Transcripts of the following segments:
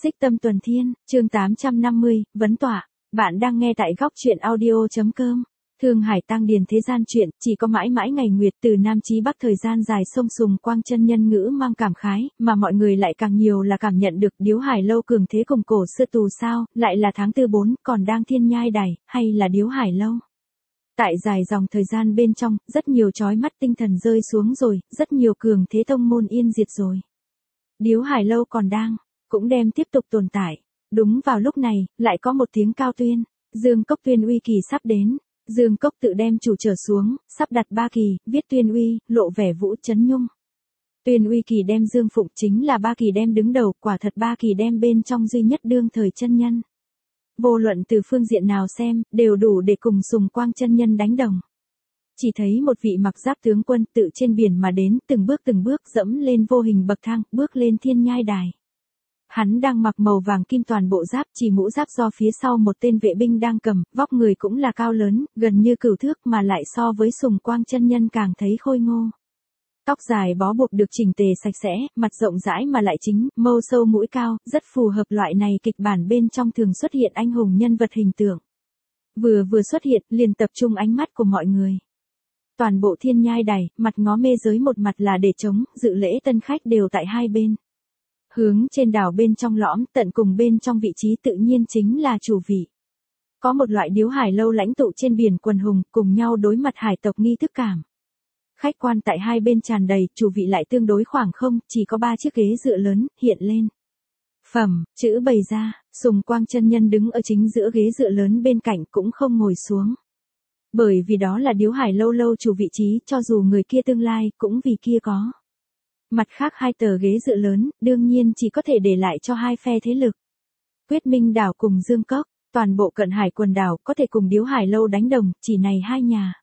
Xích Tâm Tuần Thiên, chương 850, vấn tọa. Bạn đang nghe tại góc truyện audio.com. Thương Hải Tăng Điền thế gian chuyện, chỉ có mãi mãi ngày nguyệt từ Nam chí Bắc thời gian dài sông Sùng Quang chân nhân ngữ mang cảm khái, mà mọi người lại càng nhiều là cảm nhận được Điếu Hải Lâu cường thế cùng cổ xưa tù sao, lại là tháng tư 4, còn đang thiên nhai đài, hay là Điếu Hải Lâu. Tại dài dòng thời gian bên trong, rất nhiều chói mắt tinh thần rơi xuống rồi, rất nhiều cường thế tông môn yên diệt rồi. Điếu Hải Lâu còn đang, cũng đem tiếp tục tồn tại. Đúng vào lúc này, lại có một tiếng cao tuyên, Dương Cốc tuyên uy kỳ sắp đến. Dương Cốc tự đem chủ trở xuống, sắp đặt ba kỳ, viết tuyên uy, lộ vẻ vũ chấn nhung. Tuyên uy kỳ đem Dương Phụng chính là ba kỳ đem đứng đầu, quả thật ba kỳ đem bên trong duy nhất đương thời chân nhân. Vô luận từ phương diện nào xem, đều đủ để cùng Sùng Quang chân nhân đánh đồng. Chỉ thấy một vị mặc giáp tướng quân tự trên biển mà đến, từng bước dẫm lên vô hình bậc thang, bước lên thiên nhai đài. Hắn đang mặc màu vàng kim toàn bộ giáp, chỉ mũ giáp do phía sau một tên vệ binh đang cầm, vóc người cũng là cao lớn, gần như cửu thước mà lại so với Sùng Quang chân nhân càng thấy khôi ngô. Tóc dài bó buộc được chỉnh tề sạch sẽ, mặt rộng rãi mà lại chính, mâu sâu mũi cao, rất phù hợp loại này kịch bản bên trong thường xuất hiện anh hùng nhân vật hình tượng. Vừa xuất hiện, liền tập trung ánh mắt của mọi người. Toàn bộ thiên nhai đài, mặt ngó mê giới một mặt là để trống, dự lễ tân khách đều tại hai bên. Hướng trên đảo bên trong lõm, tận cùng bên trong vị trí tự nhiên chính là chủ vị. Có một loại Điếu Hải Lâu lãnh tụ trên biển quần hùng, cùng nhau đối mặt hải tộc nghi thức cảm. Khách quan tại hai bên tràn đầy, chủ vị lại tương đối khoảng không, chỉ có 3 chiếc ghế dựa lớn, hiện lên. Phẩm, chữ bày ra, Sùng Quang chân nhân đứng ở chính giữa ghế dựa lớn bên cạnh cũng không ngồi xuống. Bởi vì đó là Điếu Hải Lâu chủ vị trí, cho dù người kia tương lai, cũng vì kia có. Mặt khác 2 tờ ghế dựa lớn, đương nhiên chỉ có thể để lại cho 2 phe thế lực. Quyết Minh đảo cùng Dương Cốc, toàn bộ cận hải quần đảo có thể cùng Điếu Hải Lâu đánh đồng, chỉ này 2 nhà.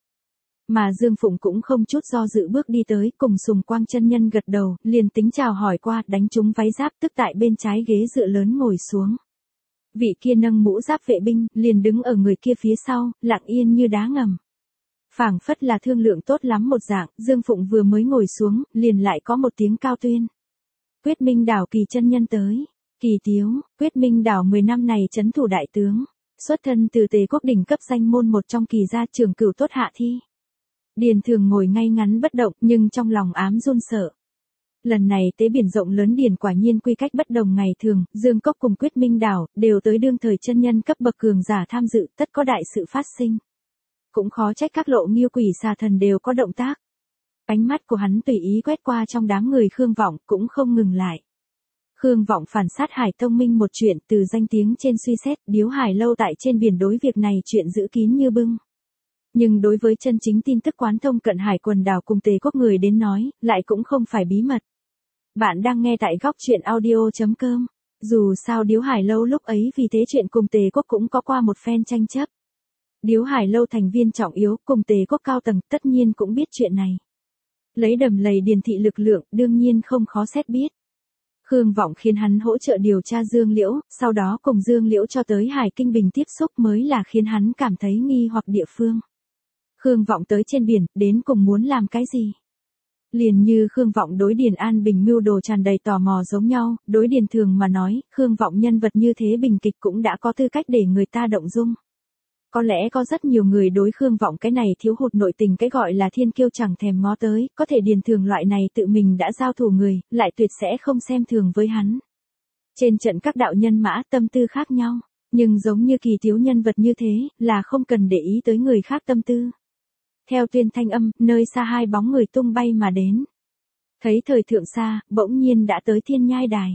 Mà Dương Phụng cũng không chút do dự bước đi tới, cùng Sùng Quang chân nhân gật đầu, liền tính chào hỏi qua, đánh trúng váy giáp, tức tại bên trái ghế dựa lớn ngồi xuống. Vị kia nâng mũ giáp vệ binh, liền đứng ở người kia phía sau, lặng yên như đá ngầm. Phảng phất là thương lượng tốt lắm một dạng, Dương Phụng vừa mới ngồi xuống, liền lại có một tiếng cao tuyên. Quyết Minh đảo Kỳ chân nhân tới. Kỳ Tiếu, Quyết Minh đảo 10 năm này trấn thủ đại tướng, xuất thân từ Tề Quốc đỉnh cấp danh môn một trong Kỳ gia trưởng cửu tốt hạ thi. Điền Thường ngồi ngay ngắn bất động, nhưng trong lòng ám run sợ. Lần này tế biển rộng lớn điền quả nhiên quy cách bất đồng ngày thường, Dương Cốc cùng Quyết Minh đảo đều tới đương thời chân nhân cấp bậc cường giả tham dự, tất có đại sự phát sinh. Cũng khó trách các lộ Nghiêu Quỷ Xà Thần đều có động tác. Ánh mắt của hắn tùy ý quét qua trong đám người Khương Vọng, cũng không ngừng lại. Khương Vọng phản sát Hải Tông Minh một chuyện, từ danh tiếng trên suy xét, Điếu Hải Lâu tại trên biển đối việc này chuyện giữ kín như bưng. Nhưng đối với chân chính tin tức quán thông cận hải quần đảo cùng Tề Quốc người đến nói, lại cũng không phải bí mật. Bạn đang nghe tại góc truyện audio.com. Dù sao Điếu Hải Lâu lúc ấy vì thế chuyện cùng Tề Quốc cũng có qua một phen tranh chấp. Điếu Hải Lâu thành viên trọng yếu cùng Tề Quốc cao tầng tất nhiên cũng biết chuyện này. Lấy đầm lầy điền thị lực lượng đương nhiên không khó xét biết. Khương Vọng khiến hắn hỗ trợ điều tra Dương Liễu, sau đó cùng Dương Liễu cho tới Hải Kinh Bình tiếp xúc mới là khiến hắn cảm thấy nghi hoặc địa phương. Khương Vọng tới trên biển, đến cùng muốn làm cái gì? Liền như Khương Vọng đối Điền An Bình mưu đồ tràn đầy tò mò giống nhau, đối Điền Thường mà nói, Khương Vọng nhân vật như thế bình kịch cũng đã có tư cách để người ta động dung. Có lẽ có rất nhiều người đối Khương Vọng cái này thiếu hụt nội tình cái gọi là thiên kiêu chẳng thèm ngó tới, có thể Điền Thường loại này tự mình đã giao thủ người, lại tuyệt sẽ không xem thường với hắn. Trên trận các đạo nhân mã tâm tư khác nhau, nhưng giống như Kỳ Tiếu nhân vật như thế, là không cần để ý tới người khác tâm tư. Theo tuyên thanh âm, nơi xa 2 bóng người tung bay mà đến. Thấy thời thượng xa, bỗng nhiên đã tới thiên nhai đài.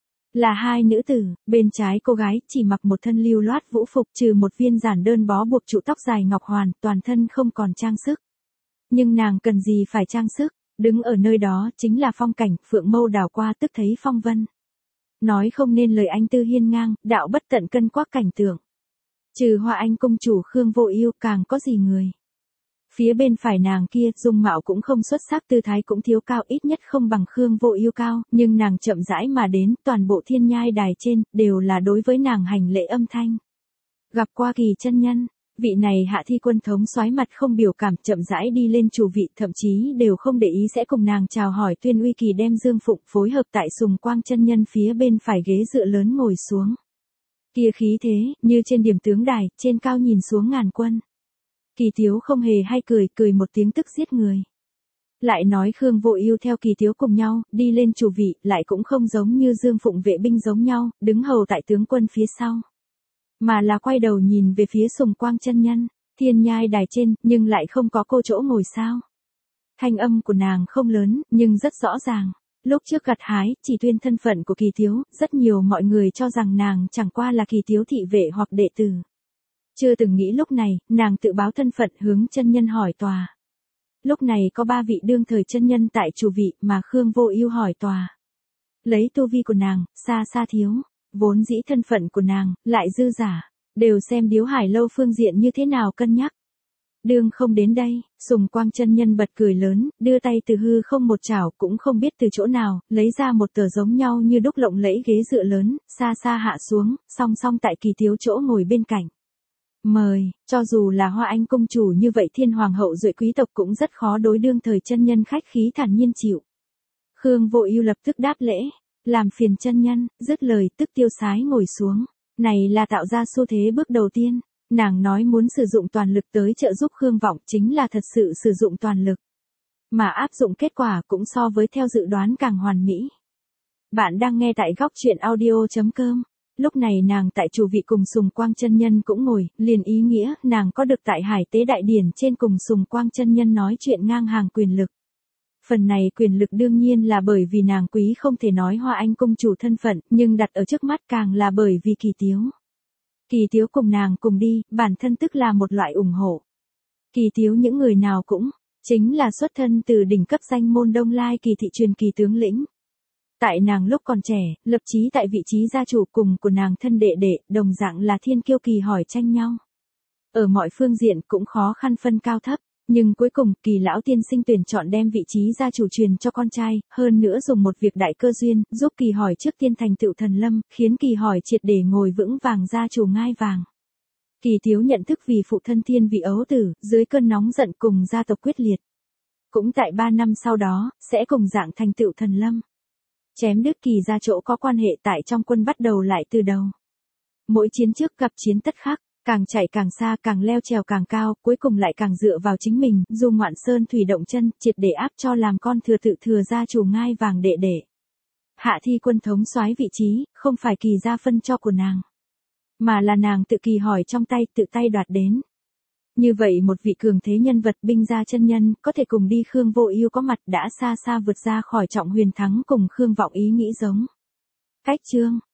Là 2 nữ tử, bên trái cô gái chỉ mặc một thân lưu loát vũ phục trừ một viên giản đơn bó buộc trụ tóc dài ngọc hoàn, toàn thân không còn trang sức. Nhưng nàng cần gì phải trang sức, đứng ở nơi đó chính là phong cảnh, phượng mâu đảo qua tức thấy phong vân. Nói không nên lời anh tư hiên ngang, đạo bất tận cân quắc cảnh tượng. Trừ Hoa Anh cung chủ Khương Vô Ưu càng có gì người. Phía bên phải nàng kia, dung mạo cũng không xuất sắc, tư thái cũng thiếu cao, ít nhất không bằng Khương Vô Ưu cao, nhưng nàng chậm rãi mà đến, toàn bộ thiên nhai đài trên, đều là đối với nàng hành lễ âm thanh. Gặp qua Kỳ chân nhân, Vị này Hạ Thi Quân thống soái mặt không biểu cảm, chậm rãi đi lên chủ vị, thậm chí đều không để ý sẽ cùng nàng chào hỏi. Tuyên Uy Kỳ đem Dương Phụng phối hợp tại Sùng Quang chân nhân phía bên phải ghế dựa lớn ngồi xuống. Kia khí thế, như trên điểm tướng đài, trên cao nhìn xuống ngàn quân. Kỳ Tiếu không hề hay cười một tiếng tức giết người. Lại nói Khương Vô Ưu theo Kỳ Tiếu cùng nhau, đi lên chủ vị, lại cũng không giống như Dương Phụng vệ binh giống nhau, đứng hầu tại tướng quân phía sau. Mà là quay đầu nhìn về phía Sùng Quang chân nhân, thiên nhai đài trên, nhưng lại không có cô chỗ ngồi sao. Thanh âm của nàng không lớn, nhưng rất rõ ràng. Lúc trước gặt hái, chỉ tuyên thân phận của Kỳ Tiếu, rất nhiều mọi người cho rằng nàng chẳng qua là Kỳ Tiếu thị vệ hoặc đệ tử. Chưa từng nghĩ lúc này, nàng tự báo thân phận hướng chân nhân hỏi tòa. Lúc này có 3 vị đương thời chân nhân tại chủ vị mà Khương Vô Ưu hỏi tòa. Lấy tu vi của nàng, xa xa thiếu, vốn dĩ thân phận của nàng, lại dư giả, đều xem Điếu Hải lâu phương diện như thế nào cân nhắc. Đương không đến đây, Sùng Quang chân nhân bật cười lớn, đưa tay từ hư không một chảo, cũng không biết từ chỗ nào, lấy ra một tờ giống nhau như đúc lộng lẫy ghế dựa lớn, xa xa hạ xuống, song song tại Kỳ Tiếu chỗ ngồi bên cạnh. Mời, cho dù là Hoa Anh công chủ như vậy thiên hoàng hậu duệ quý tộc cũng rất khó đối đương thời chân nhân khách khí thản nhiên chịu. Khương Vô Ưu lập tức đáp lễ, làm phiền chân nhân, dứt lời tức tiêu sái ngồi xuống. Này là tạo ra xu thế bước đầu tiên, nàng nói muốn sử dụng toàn lực tới trợ giúp Khương Vọng chính là thật sự sử dụng toàn lực. Mà áp dụng kết quả cũng so với theo dự đoán càng hoàn mỹ. Bạn đang nghe tại góc truyện audio.com. Lúc này nàng tại chủ vị cùng Sùng Quang chân nhân cũng ngồi, liền ý nghĩa nàng có được tại Hải Tế đại điển trên cùng Sùng Quang chân nhân nói chuyện ngang hàng quyền lực. Phần này quyền lực đương nhiên là bởi vì nàng quý không thể nói Hoa Anh công chủ thân phận, nhưng đặt ở trước mắt càng là bởi vì Kỳ Tiếu. Kỳ Tiếu cùng nàng cùng đi, bản thân tức là một loại ủng hộ. Kỳ Tiếu những người nào cũng, chính là xuất thân từ đỉnh cấp danh môn Đông Lai Kỳ thị truyền kỳ tướng lĩnh. Tại nàng lúc còn trẻ, lập chí tại vị trí gia chủ cùng của nàng thân đệ đệ, đồng dạng là thiên kiêu Kỳ hỏi tranh nhau. Ở mọi phương diện cũng khó khăn phân cao thấp, nhưng cuối cùng Kỳ lão tiên sinh tuyển chọn đem vị trí gia chủ truyền cho con trai, hơn nữa dùng một việc đại cơ duyên, giúp Kỳ hỏi trước tiên thành tựu thần lâm, khiến Kỳ hỏi triệt để ngồi vững vàng gia chủ ngai vàng. Kỳ Tiếu nhận thức vì phụ thân thiên vị ấu tử, dưới cơn nóng giận cùng gia tộc quyết liệt. Cũng tại 3 năm sau đó, sẽ cùng dạng thành tựu thần lâm. Chém đứt Kỳ ra chỗ có quan hệ tại trong quân bắt đầu lại từ đầu. Mỗi chiến trước gặp chiến tất khắc, càng chạy càng xa, càng leo trèo càng cao, cuối cùng lại càng dựa vào chính mình, dù ngoạn sơn thủy động chân, triệt để áp cho làm con thừa tự thừa gia chủ ngai vàng đệ đệ. Hạ Thi Quân thống soái vị trí, không phải Kỳ gia phân cho của nàng, mà là nàng tự Kỳ hỏi trong tay, tự tay đoạt đến. Như vậy một vị cường thế nhân vật binh gia chân nhân, có thể cùng đi Khương Vô Ưu có mặt đã xa xa vượt ra khỏi Trọng Huyền Thắng cùng Khương Vọng ý nghĩ giống. Cách chương